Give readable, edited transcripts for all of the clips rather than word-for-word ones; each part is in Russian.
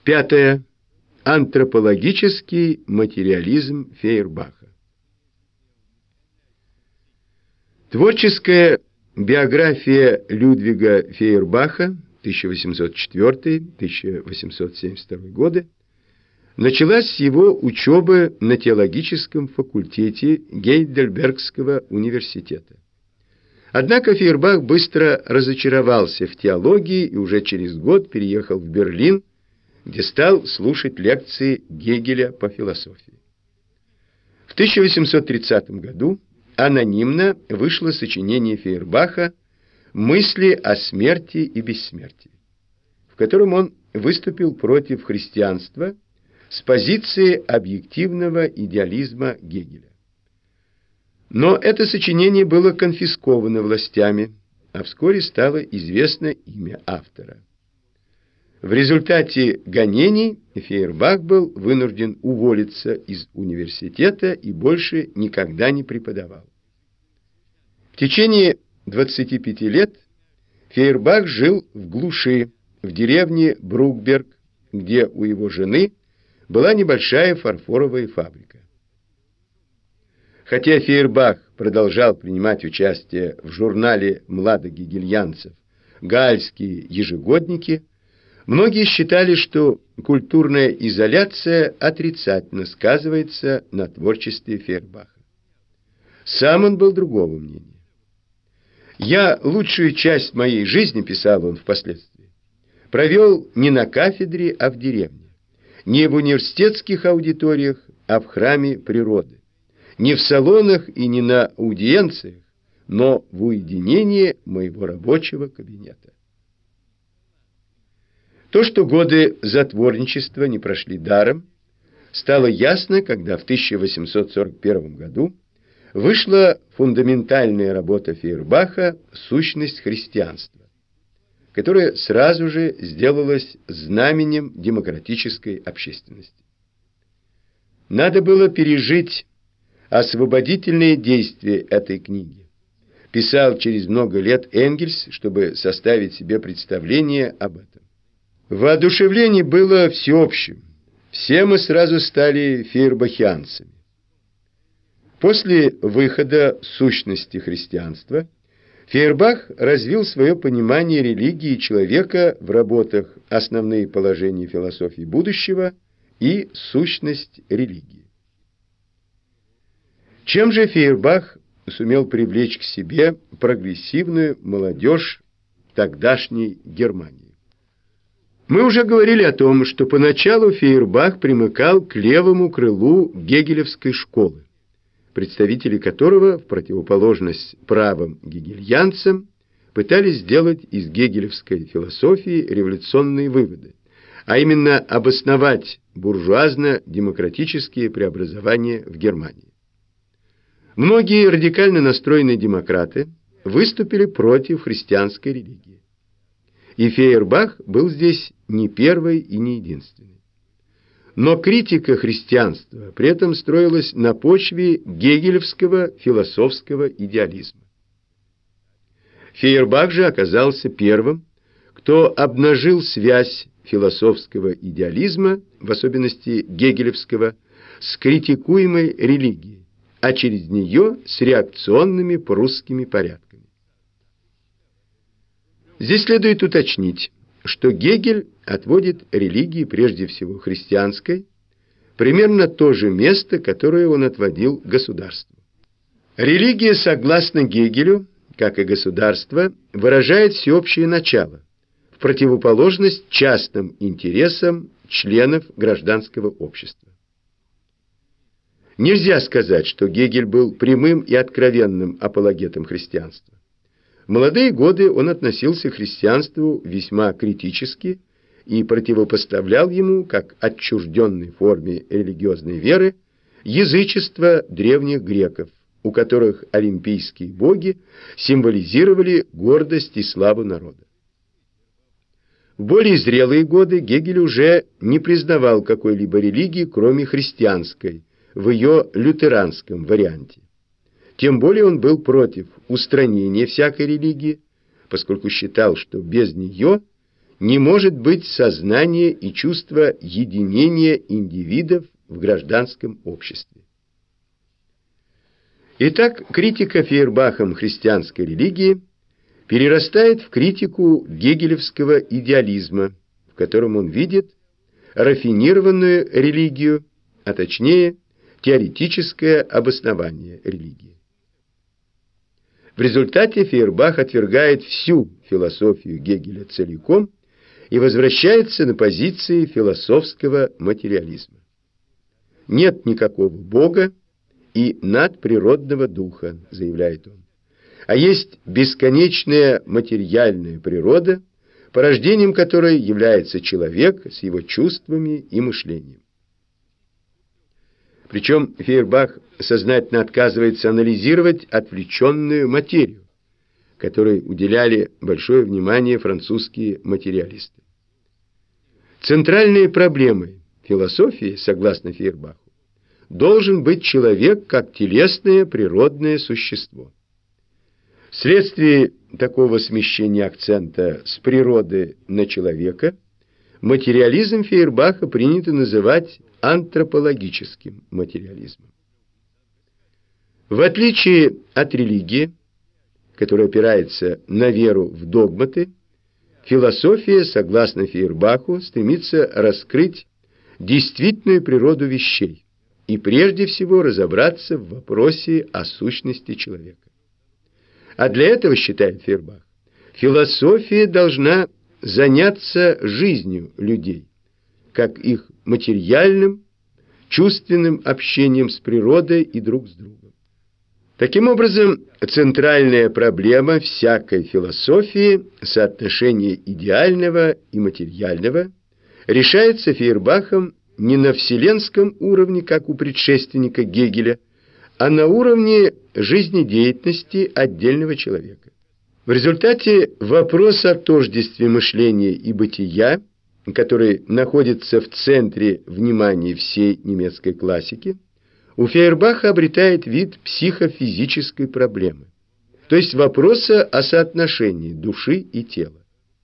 Пятое. Антропологический материализм Фейербаха. Творческая биография Людвига Фейербаха 1804-1872 годы началась с его учебы на теологическом факультете Гейдельбергского университета. Однако Фейербах быстро разочаровался в теологии и уже через год переехал в Берлин, где стал слушать лекции Гегеля по философии. В 1830 году анонимно вышло сочинение Фейербаха «Мысли о смерти и бессмертии», в котором он выступил против христианства с позиции объективного идеализма Гегеля. Но это сочинение было конфисковано властями, а вскоре стало известно имя автора. В результате гонений Фейербах был вынужден уволиться из университета и больше никогда не преподавал. В течение 25 лет Фейербах жил в глуши, в деревне Брукберг, где у его жены была небольшая фарфоровая фабрика. Хотя Фейербах продолжал принимать участие в журнале младогегельянцев «Гаальские ежегодники», многие считали, что культурная изоляция отрицательно сказывается на творчестве Фейербаха. Сам он был другого мнения. «Я лучшую часть моей жизни, — писал он впоследствии, — провел не на кафедре, а в деревне, не в университетских аудиториях, а в храме природы, не в салонах и не на аудиенциях, но в уединении моего рабочего кабинета». То, что годы затворничества не прошли даром, стало ясно, когда в 1841 году вышла фундаментальная работа Фейербаха «Сущность христианства», которая сразу же сделалась знаменем демократической общественности. Надо было пережить освободительные действия этой книги, писал через много лет Энгельс, чтобы составить себе представление об этом. Воодушевление было всеобщим. Все мы сразу стали фейербахианцами. После выхода «Сущности христианства» Фейербах развил свое понимание религии и человека в работах «Основные положения философии будущего» и «Сущность религии». Чем же Фейербах сумел привлечь к себе прогрессивную молодежь тогдашней Германии? Мы уже говорили о том, что поначалу Фейербах примыкал к левому крылу гегелевской школы, представители которого, в противоположность правым гегельянцам, пытались сделать из гегелевской философии революционные выводы, а именно обосновать буржуазно-демократические преобразования в Германии. Многие радикально настроенные демократы выступили против христианской религии. И Фейербах был здесь не первый и не единственный. Но критика христианства при этом строилась на почве гегелевского философского идеализма. Фейербах же оказался первым, кто обнажил связь философского идеализма, в особенности гегелевского, с критикуемой религией, а через нее с реакционными прусскими порядками. Здесь следует уточнить, что Гегель отводит религии, прежде всего христианской, примерно то же место, которое он отводил государству. Религия, согласно Гегелю, как и государство, выражает всеобщее начало, в противоположность частным интересам членов гражданского общества. Нельзя сказать, что Гегель был прямым и откровенным апологетом христианства. В молодые годы он относился к христианству весьма критически и противопоставлял ему, как отчужденной форме религиозной веры, язычество древних греков, у которых олимпийские боги символизировали гордость и славу народа. В более зрелые годы Гегель уже не признавал какой-либо религии, кроме христианской, в ее лютеранском варианте. Тем более он был против устранения всякой религии, поскольку считал, что без нее не может быть сознание и чувство единения индивидов в гражданском обществе. Итак, критика Фейербахом христианской религии перерастает в критику гегелевского идеализма, в котором он видит рафинированную религию, а точнее теоретическое обоснование религии. В результате Фейербах отвергает всю философию Гегеля целиком и возвращается на позиции философского материализма. Нет никакого Бога и надприродного духа, заявляет он, а есть бесконечная материальная природа, порождением которой является человек с его чувствами и мышлением. Причем Фейербах сознательно отказывается анализировать отвлеченную материю, которой уделяли большое внимание французские материалисты. Центральной проблемой философии, согласно Фейербаху, должен быть человек как телесное природное существо. Вследствие такого смещения акцента с природы на человека материализм Фейербаха принято называть антропологическим материализмом. В отличие от религии, которая опирается на веру в догматы, философия, согласно Фейербаху, стремится раскрыть действительную природу вещей и прежде всего разобраться в вопросе о сущности человека. А для этого, считает Фейербах, философия должна заняться жизнью людей, как их материальным, чувственным общением с природой и друг с другом. Таким образом, центральная проблема всякой философии, соотношение идеального и материального, решается Фейербахом не на вселенском уровне, как у предшественника Гегеля, а на уровне жизнедеятельности отдельного человека. В результате вопрос о тождестве мышления и бытия, который находится в центре внимания всей немецкой классики, у Фейербаха обретает вид психофизической проблемы, то есть вопроса о соотношении души и тела.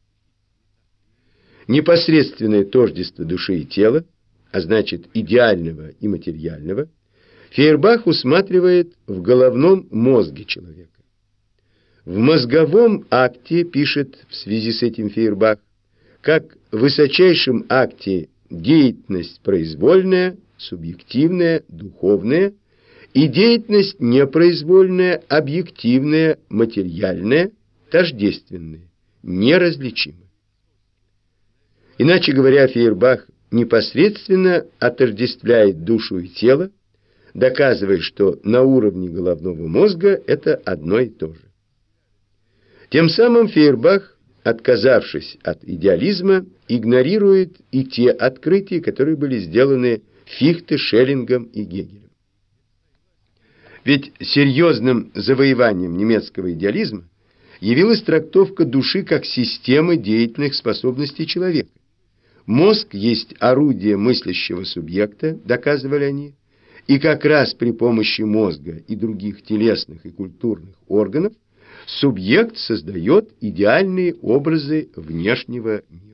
Непосредственное тождество души и тела, а значит идеального и материального, Фейербах усматривает в головном мозге человека. В мозговом акте, пишет в связи с этим Фейербах, как в высочайшем акте деятельность произвольная, субъективная, духовная, и деятельность непроизвольная, объективная, материальная, тождественная, неразличимы. Иначе говоря, Фейербах непосредственно отождествляет душу и тело, доказывая, что на уровне головного мозга это одно и то же. Тем самым Фейербах, отказавшись от идеализма, игнорирует и те открытия, которые были сделаны Фихте, Шеллингом и Гегелем. Ведь серьезным завоеванием немецкого идеализма явилась трактовка души как системы деятельных способностей человека. Мозг есть орудие мыслящего субъекта, доказывали они, и как раз при помощи мозга и других телесных и культурных органов субъект создает идеальные образы внешнего мира.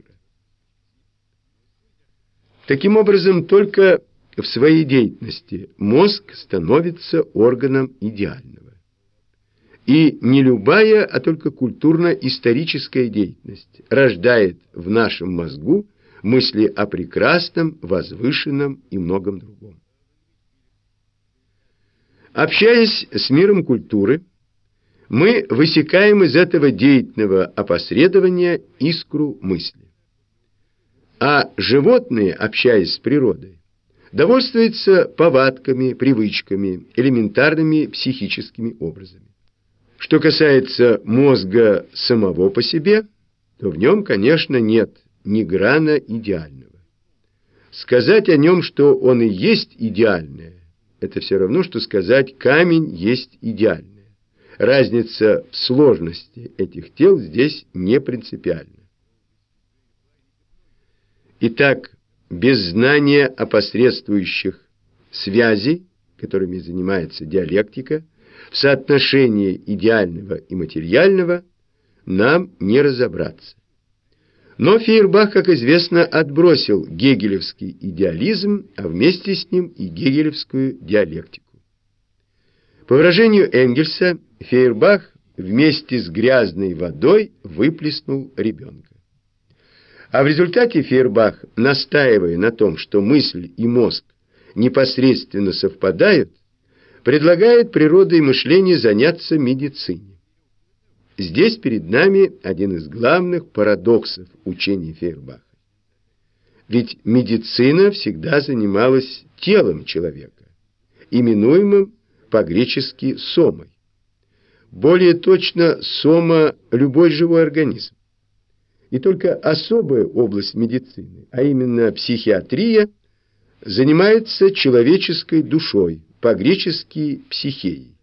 Таким образом, только в своей деятельности мозг становится органом идеального. И не любая, а только культурно-историческая деятельность рождает в нашем мозгу мысли о прекрасном, возвышенном и многом другом. Общаясь с миром культуры, мы высекаем из этого деятельного опосредования искру мысли. А животные, общаясь с природой, довольствуются повадками, привычками, элементарными психическими образами. Что касается мозга самого по себе, то в нем, конечно, нет ни грана идеального. Сказать о нем, что он и есть идеальное, это все равно, что сказать камень есть идеальное. Разница в сложности этих тел здесь не принципиальна. Итак, без знания опосредствующих связей, которыми занимается диалектика, в соотношении идеального и материального нам не разобраться. Но Фейербах, как известно, отбросил гегелевский идеализм, а вместе с ним и гегелевскую диалектику. По выражению Энгельса, Фейербах вместе с грязной водой выплеснул ребенка. А в результате Фейербах, настаивая на том, что мысль и мозг непосредственно совпадают, предлагает природой мышления заняться медициной. Здесь перед нами один из главных парадоксов учения Фейербаха. Ведь медицина всегда занималась телом человека, именуемым по-гречески сомой. Более точно, сома – любой живой организм. И только особая область медицины, а именно психиатрия, занимается человеческой душой, по-гречески психеей.